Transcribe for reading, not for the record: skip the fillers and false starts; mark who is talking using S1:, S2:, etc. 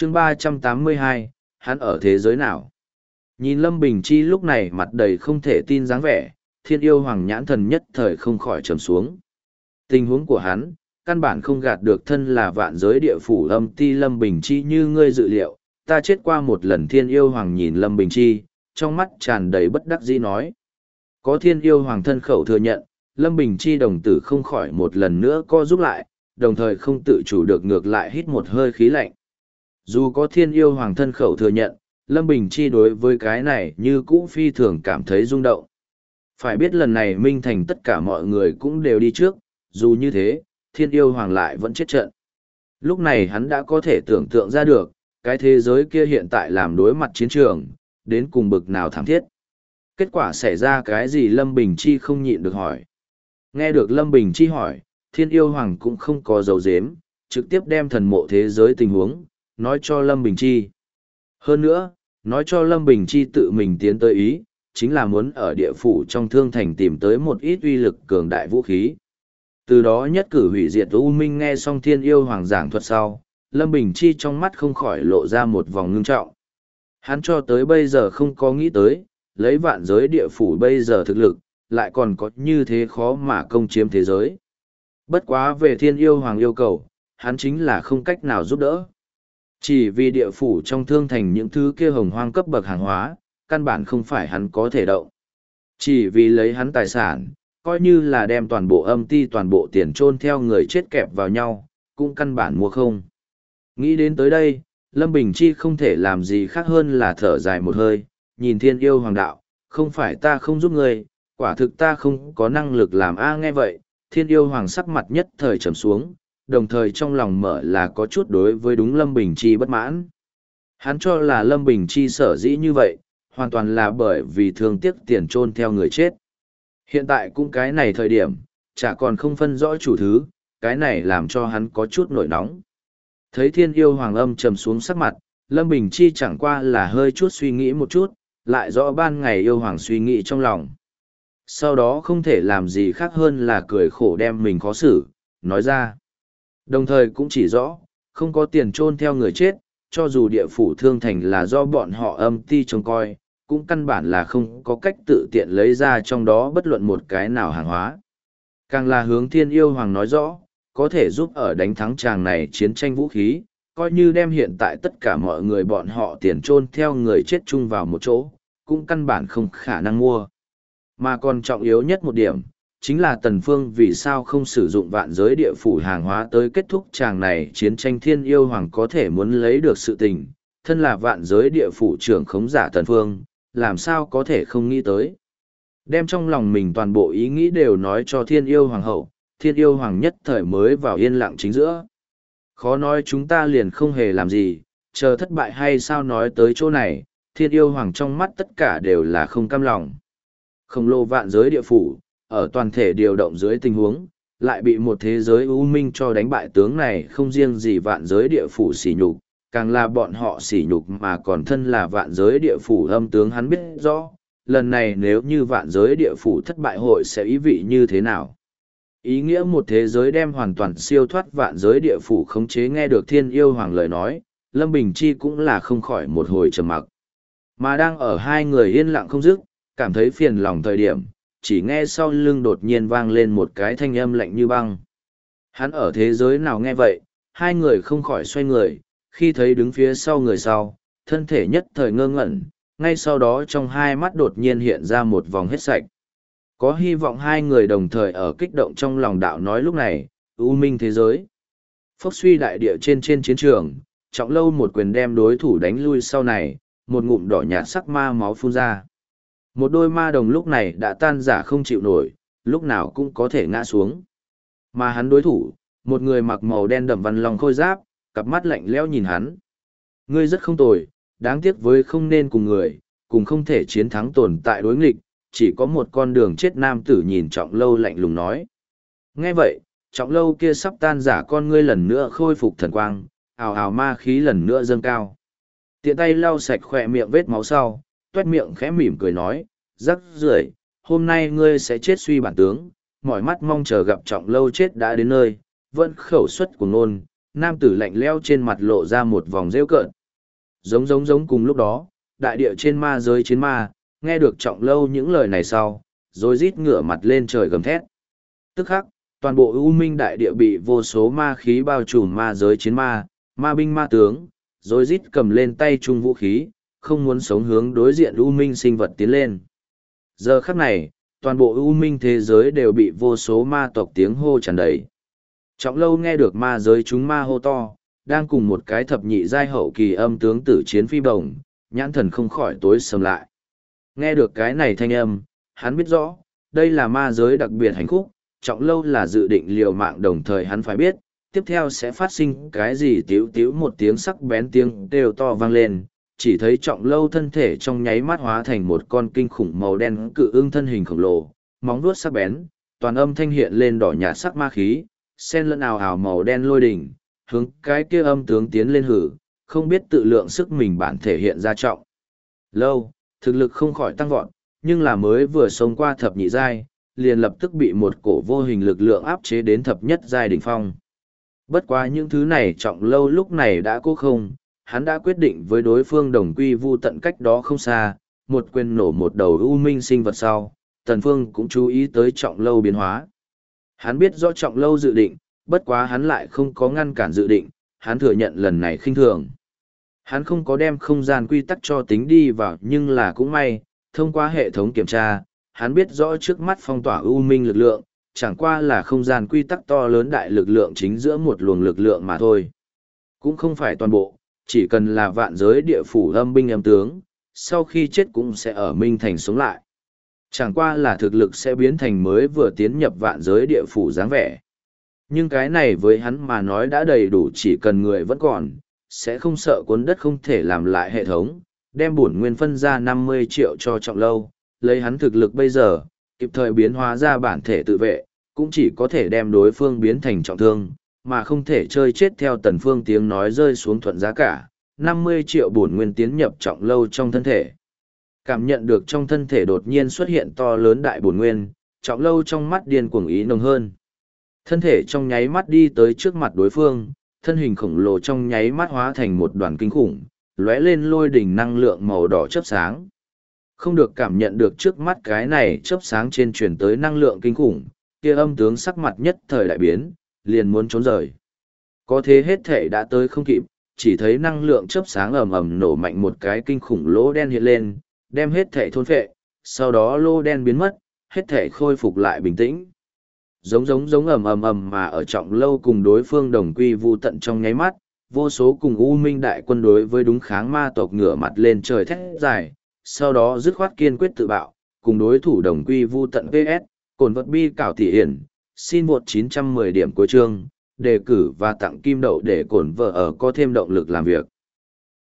S1: chương 382, hắn ở thế giới nào? Nhìn Lâm Bình Chi lúc này mặt đầy không thể tin dáng vẻ, Thiên Yêu Hoàng nhãn thần nhất thời không khỏi trầm xuống. Tình huống của hắn, căn bản không gạt được thân là vạn giới địa phủ âm ti Lâm Bình Chi như ngươi dự liệu, ta chết qua một lần. Thiên Yêu Hoàng nhìn Lâm Bình Chi, trong mắt tràn đầy bất đắc dĩ nói. Có Thiên Yêu Hoàng thân khẩu thừa nhận, Lâm Bình Chi đồng tử không khỏi một lần nữa co rút lại, đồng thời không tự chủ được ngược lại hít một hơi khí lạnh. Dù có Thiên Yêu Hoàng thân khẩu thừa nhận, Lâm Bình Chi đối với cái này như cũ phi thường cảm thấy rung động. Phải biết lần này Minh Thành tất cả mọi người cũng đều đi trước, dù như thế, Thiên Yêu Hoàng lại vẫn chết trận. Lúc này hắn đã có thể tưởng tượng ra được, cái thế giới kia hiện tại làm đối mặt chiến trường, đến cùng bực nào thảm thiết. Kết quả xảy ra cái gì Lâm Bình Chi không nhịn được hỏi. Nghe được Lâm Bình Chi hỏi, Thiên Yêu Hoàng cũng không có dấu dếm, trực tiếp đem thần mộ thế giới tình huống, nói cho Lâm Bình Chi. Hơn nữa, nói cho Lâm Bình Chi tự mình tiến tới ý, chính là muốn ở địa phủ trong thương thành tìm tới một ít uy lực cường đại vũ khí. Từ đó nhất cử hủy diệt U Minh. Nghe xong Thiên Yêu Hoàng giảng thuật sau, Lâm Bình Chi trong mắt không khỏi lộ ra một vòng ngưng trọng. Hắn cho tới bây giờ không có nghĩ tới, lấy vạn giới địa phủ bây giờ thực lực, lại còn có như thế khó mà công chiếm thế giới. Bất quá về Thiên Yêu Hoàng yêu cầu, hắn chính là không cách nào giúp đỡ. Chỉ vì địa phủ trong thương thành những thứ kia hồng hoang cấp bậc hàng hóa, căn bản không phải hắn có thể động. Chỉ vì lấy hắn tài sản, coi như là đem toàn bộ âm ti toàn bộ tiền chôn theo người chết kẹp vào nhau, cũng căn bản mua không. Nghĩ đến tới đây, Lâm Bình Chi không thể làm gì khác hơn là thở dài một hơi, nhìn Thiên Yêu Hoàng đạo, không phải ta không giúp ngươi, quả thực ta không có năng lực làm. Nghe vậy, Thiên Yêu Hoàng sắc mặt nhất thời trầm xuống, đồng thời trong lòng mở là có chút đối với đúng Lâm Bình Chi bất mãn. Hắn cho là Lâm Bình Chi sở dĩ như vậy, hoàn toàn là bởi vì thương tiếc tiền chôn theo người chết. Hiện tại cũng cái này thời điểm, chả còn không phân rõ chủ thứ, cái này làm cho hắn có chút nổi nóng. Thấy Thiên Yêu Hoàng âm trầm xuống sắc mặt, Lâm Bình Chi chẳng qua là hơi chút suy nghĩ một chút, lại rõ ban ngày Yêu Hoàng suy nghĩ trong lòng. Sau đó không thể làm gì khác hơn là cười khổ đem mình khó xử, nói ra. Đồng thời cũng chỉ rõ, không có tiền chôn theo người chết, cho dù địa phủ thương thành là do bọn họ âm ti trông coi, cũng căn bản là không có cách tự tiện lấy ra trong đó bất luận một cái nào hàng hóa. Càng là hướng Thiên Yêu Hoàng nói rõ, có thể giúp ở đánh thắng tràng này chiến tranh vũ khí, coi như đem hiện tại tất cả mọi người bọn họ tiền chôn theo người chết chung vào một chỗ, cũng căn bản không khả năng mua. Mà còn trọng yếu nhất một điểm, chính là Tần Phương vì sao không sử dụng vạn giới địa phủ hàng hóa tới kết thúc tràng này chiến tranh. Thiên Yêu Hoàng có thể muốn lấy được sự tình, thân là vạn giới địa phủ trưởng khống giả Tần Phương, làm sao có thể không nghĩ tới. Đem trong lòng mình toàn bộ ý nghĩ đều nói cho Thiên Yêu Hoàng hậu, Thiên Yêu Hoàng nhất thời mới vào yên lặng chính giữa. Khó nói chúng ta liền không hề làm gì, chờ thất bại hay sao. Nói tới chỗ này, Thiên Yêu Hoàng trong mắt tất cả đều là không cam lòng. Khổng lồ vạn giới địa phủ, ở toàn thể điều động dưới tình huống, lại bị một thế giới u minh cho đánh bại. Tướng này không riêng gì vạn giới địa phủ sỉ nhục, càng là bọn họ sỉ nhục mà còn thân là vạn giới địa phủ âm tướng hắn biết rõ, lần này nếu như vạn giới địa phủ thất bại hội sẽ ý vị như thế nào. Ý nghĩa một thế giới đem hoàn toàn siêu thoát vạn giới địa phủ khống chế. Nghe được Thiên Yêu Hoàng lời nói, Lâm Bình Chi cũng là không khỏi một hồi trầm mặc. Mà đang ở hai người yên lặng không dứt, cảm thấy phiền lòng thời điểm, chỉ nghe sau lưng đột nhiên vang lên một cái thanh âm lạnh như băng. Hắn ở thế giới nào? Nghe vậy, hai người không khỏi xoay người, khi thấy đứng phía sau người sau, thân thể nhất thời ngơ ngẩn, ngay sau đó trong hai mắt đột nhiên hiện ra một vòng hết sạch. Có hy vọng hai người đồng thời ở kích động trong lòng đạo nói lúc này, U Minh thế giới. Phốc suy đại địa trên chiến trường, Trọng Lâu một quyền đem đối thủ đánh lui sau này, một ngụm đỏ nhạt sắc ma máu phun ra. Một đôi ma đồng lúc này đã tan rã không chịu nổi, lúc nào cũng có thể ngã xuống. Mà hắn đối thủ, một người mặc màu đen đậm văn long khôi giáp, cặp mắt lạnh lẽo nhìn hắn. Ngươi rất không tồi, đáng tiếc với không nên cùng người, cùng không thể chiến thắng tồn tại đối nghịch, chỉ có một con đường chết. Nam tử nhìn Trọng Lâu lạnh lùng nói. Nghe vậy, Trọng Lâu kia sắp tan rã con ngươi lần nữa khôi phục thần quang, ào ào ma khí lần nữa dâng cao. Tiện tay lau sạch khỏe miệng vết máu sau, toét miệng khẽ mỉm cười nói, rắc rưởi, hôm nay ngươi sẽ chết suy bản tướng. Mỏi mắt mong chờ gặp Trọng Lâu chết đã đến nơi, vẫn khẩu suất của nôn, nam tử lạnh lẽo trên mặt lộ ra một vòng rêu cợt. Giống cùng lúc đó, đại địa trên ma giới chiến ma, nghe được Trọng Lâu những lời này sau, rồi rít ngửa mặt lên trời gầm thét. Tức khắc, toàn bộ U Minh đại địa bị vô số ma khí bao trùm ma giới chiến ma, ma binh ma tướng, rồi rít cầm lên tay chung vũ khí, không muốn sống hướng đối diện U Minh sinh vật tiến lên. Giờ khắc này, toàn bộ U Minh thế giới đều bị vô số ma tộc tiếng hô tràn đầy. Trọng Lâu nghe được ma giới chúng ma hô to, đang cùng một cái thập nhị giai hậu kỳ âm tướng tử chiến phi bồng, nhãn thần không khỏi tối sầm lại. Nghe được cái này thanh âm, hắn biết rõ, đây là ma giới đặc biệt hành khúc, Trọng Lâu là dự định liều mạng, đồng thời hắn phải biết, tiếp theo sẽ phát sinh cái gì. Tíu tíu một tiếng sắc bén tiếng đều to vang lên, chỉ thấy Trọng Lâu thân thể trong nháy mắt hóa thành một con kinh khủng màu đen cự ưng thân hình khổng lồ, móng vuốt sắc bén, toàn âm thanh hiện lên đỏ nhạt sắc ma khí, sen lẫn ào ào màu đen lôi đỉnh, hướng cái kia âm tướng tiến lên hử, không biết tự lượng sức mình bản thể hiện ra Trọng Lâu, thực lực không khỏi tăng vọt, nhưng là mới vừa sống qua thập nhị giai, liền lập tức bị một cổ vô hình lực lượng áp chế đến thập nhất giai đỉnh phong. Bất quá những thứ này Trọng Lâu lúc này đã cố không, hắn đã quyết định với đối phương đồng quy vu tận cách đó không xa, một quyền nổ một đầu u minh sinh vật sau, Tần Phương cũng chú ý tới Trọng Lâu biến hóa. Hắn biết rõ Trọng Lâu dự định, bất quá hắn lại không có ngăn cản dự định, hắn thừa nhận lần này khinh thường. Hắn không có đem không gian quy tắc cho tính đi vào, nhưng là cũng may, thông qua hệ thống kiểm tra, hắn biết rõ trước mắt phong tỏa u minh lực lượng, chẳng qua là không gian quy tắc to lớn đại lực lượng chính giữa một luồng lực lượng mà thôi. Cũng không phải toàn bộ, chỉ cần là vạn giới địa phủ âm binh âm tướng, sau khi chết cũng sẽ ở minh thành sống lại. Chẳng qua là thực lực sẽ biến thành mới vừa tiến nhập vạn giới địa phủ dáng vẻ. Nhưng cái này với hắn mà nói đã đầy đủ, chỉ cần người vẫn còn, sẽ không sợ cuốn đất không thể làm lại hệ thống, đem bổn nguyên phân ra 50 triệu cho Trọng Lâu, lấy hắn thực lực bây giờ, kịp thời biến hóa ra bản thể tự vệ, cũng chỉ có thể đem đối phương biến thành trọng thương, mà không thể chơi chết. Theo Tần Phương tiếng nói rơi xuống thuận giá cả, 50 triệu bổn nguyên tiến nhập Trọng Lâu trong thân thể. Cảm nhận được trong thân thể đột nhiên xuất hiện to lớn đại bổn nguyên, Trọng Lâu trong mắt điên cuồng ý nồng hơn. Thân thể trong nháy mắt đi tới trước mặt đối phương, thân hình khổng lồ trong nháy mắt hóa thành một đoàn kinh khủng, lóe lên lôi đỉnh năng lượng màu đỏ chớp sáng. Không được cảm nhận được trước mắt cái này chớp sáng trên truyền tới năng lượng kinh khủng, kia âm tướng sắc mặt nhất thời đại biến, liền muốn trốn rời. Có thế hết thể đã tới không kịp, chỉ thấy năng lượng chớp sáng ầm ầm nổ mạnh, một cái kinh khủng lỗ đen hiện lên, đem hết thể thôn phệ, sau đó lỗ đen biến mất, hết thể khôi phục lại bình tĩnh. Giống ầm mà ở Trọng Lâu cùng đối phương đồng quy vu tận trong nháy mắt, vô số cùng U Minh đại quân đối với đúng kháng ma tộc ngửa mặt lên trời thét dài, sau đó dứt khoát kiên quyết tự bạo, cùng đối thủ đồng quy vu tận PS, cồn vật bi cảo thị hiển, xin một 910 điểm cuối chương, đề cử và tặng kim đậu để cổn vợ ở có thêm động lực làm việc.